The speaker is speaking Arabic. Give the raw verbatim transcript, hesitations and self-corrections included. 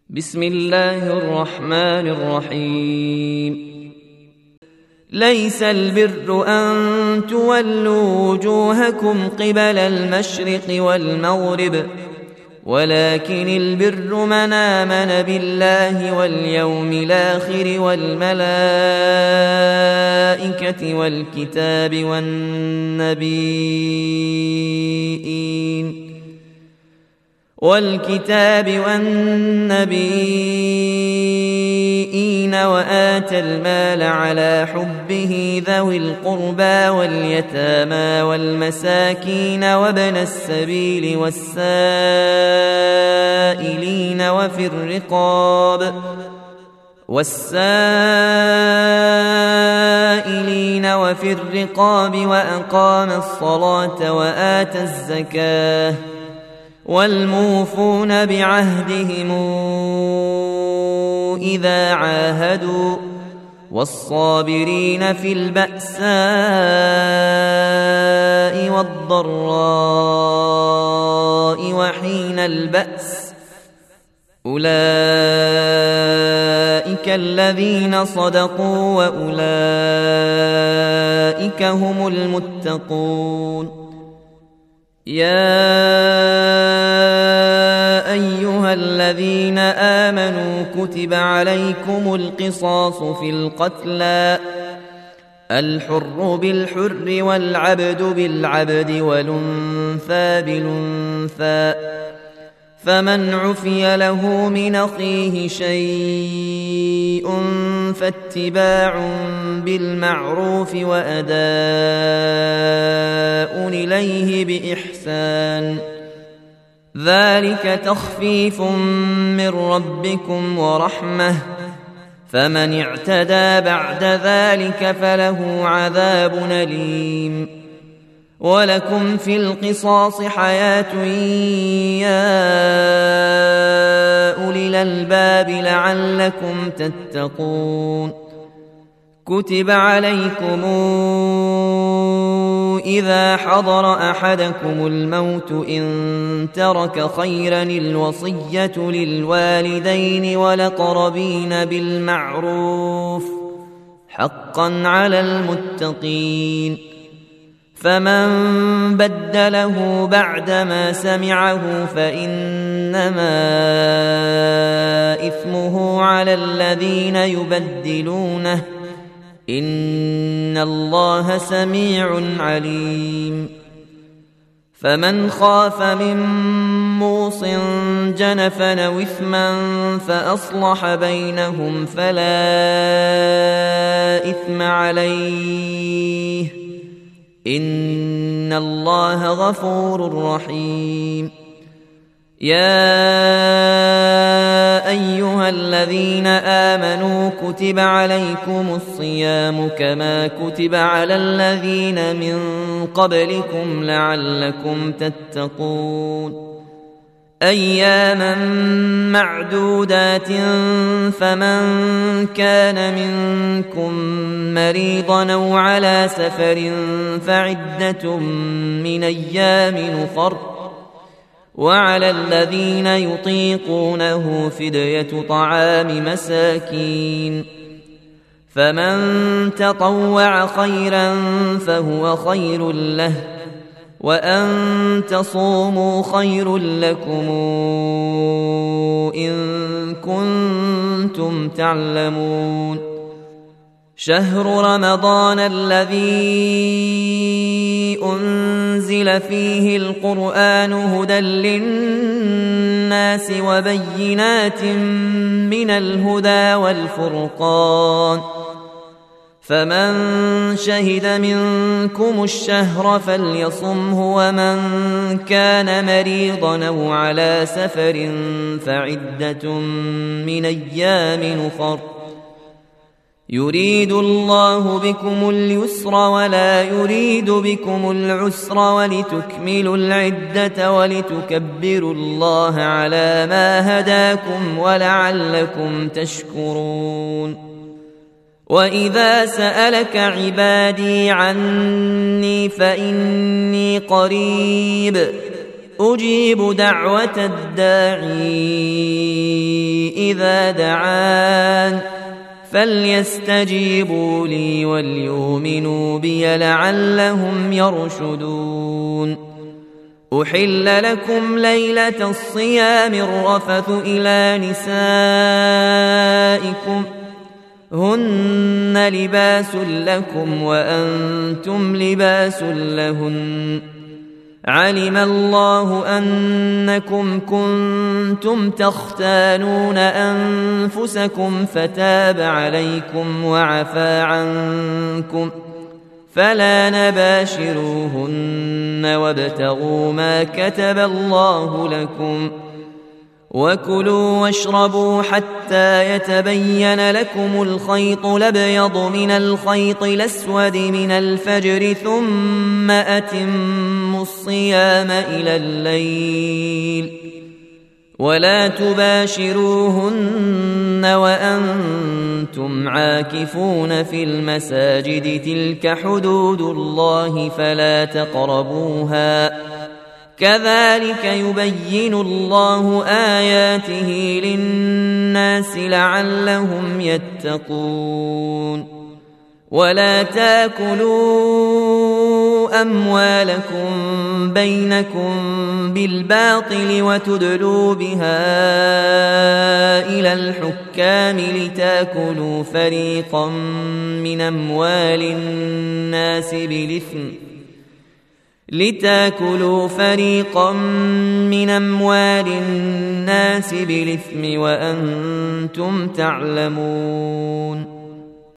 بسم الله الرحمن الرحيم. ليس البر أن تولوا وجوهكم قبل المشرق والمغرب، ولكن البر من آمن بالله واليوم الآخر والملائكة والكتاب والنبيين والكتاب والنبيين وآتى المال على حبه ذوي القربى واليتامى والمساكين وابن السبيل والسائلين وفي الرقاب والسائلين وفي الرقاب وأقام الصلاة وآتى الزكاة والموفون بعهدهم إذا عاهدوا والصابرين في البأساء والضراء وحين البأس، أولئك الذين صدقوا وأولئك هم المتقون. يا أيها الذين آمنوا كتب عليكم القصاص في القتلى، الحر بالحر والعبد بالعبد والأنثى بالأنثى، فمن عفي له من أخيه شيء فاتباع بالمعروف وأداء إليه بإحسان، ذلك تخفيف من ربكم ورحمة، فمن اعتدى بعد ذلك فله عذاب أليم. ولكم في القصاص حياة يا أولي الألباب لعلكم تتقون. كتب عليكم إذا حضر أحدكم الموت إن ترك خيرا الوصية للوالدين والأقربين بالمعروف حقا على المتقين، فمن بدله بعدما سمعه فإنما إثمه على الذين يبدلونه، إن الله سميع عليم. فمن خاف من موص جنفا أو إثما فأصلح بينهم فلا إثم عليه، إن الله غفور رحيم. يا أيها الذين آمنوا كتب عليكم الصيام كما كتب على الذين من قبلكم لعلكم تتقون، أياما معدودات، فمن كان منكم مريضا أو على سفر فعدة من أيام أخر، وعلى الذين يطيقونه فدية طعام مساكين، فمن تطوع خيرا فهو خير له، وأن تصوموا خير لكم إن كنتم تعلمون. شهر رمضان الذي أنزل فيه القرآن هدى للناس وبينات من الهدى والفرقان، فمن شهد منكم الشهر فليصمه، ومن كان مريضا أو على سفر فعدة من أيام أخر، يريد الله بكم اليسر ولا يريد بكم العسر ولتكملوا العدة ولتكبروا الله على ما هداكم ولعلكم تشكرون. وإذا سألك عبادي عني فإني قريب أجيب دعوة الداعي إذا دعان فليستجيبوا لي وليؤمنوا بي لعلهم يرشدون أحل لكم ليلة الصيام الرفث إلى نسائكم هن لباس لكم وأنتم لباس لهن علم الله أنكم كنتم تختانون أنفسكم فتاب عليكم وعفى عنكم فلا نباشروهن وابتغوا ما كتب الله لكم وكلوا واشربوا حتى يتبين لكم الخيط الأبيض من الخيط الأسود من الفجر ثم أتموا الصيام إلى الليل ولا تباشروهن وأنتم عاكفون في المساجد تلك حدود الله فلا تقربوها كذلك يبين الله آياته للناس لعلهم يتقون ولا تاكلوا أموالكم بينكم بالباطل وتدلوا بها إلى الحكام لتاكلوا فريقا من أموال الناس بالإثم لتاكلوا فريقا من أموال الناس بالإثم وأنتم تعلمون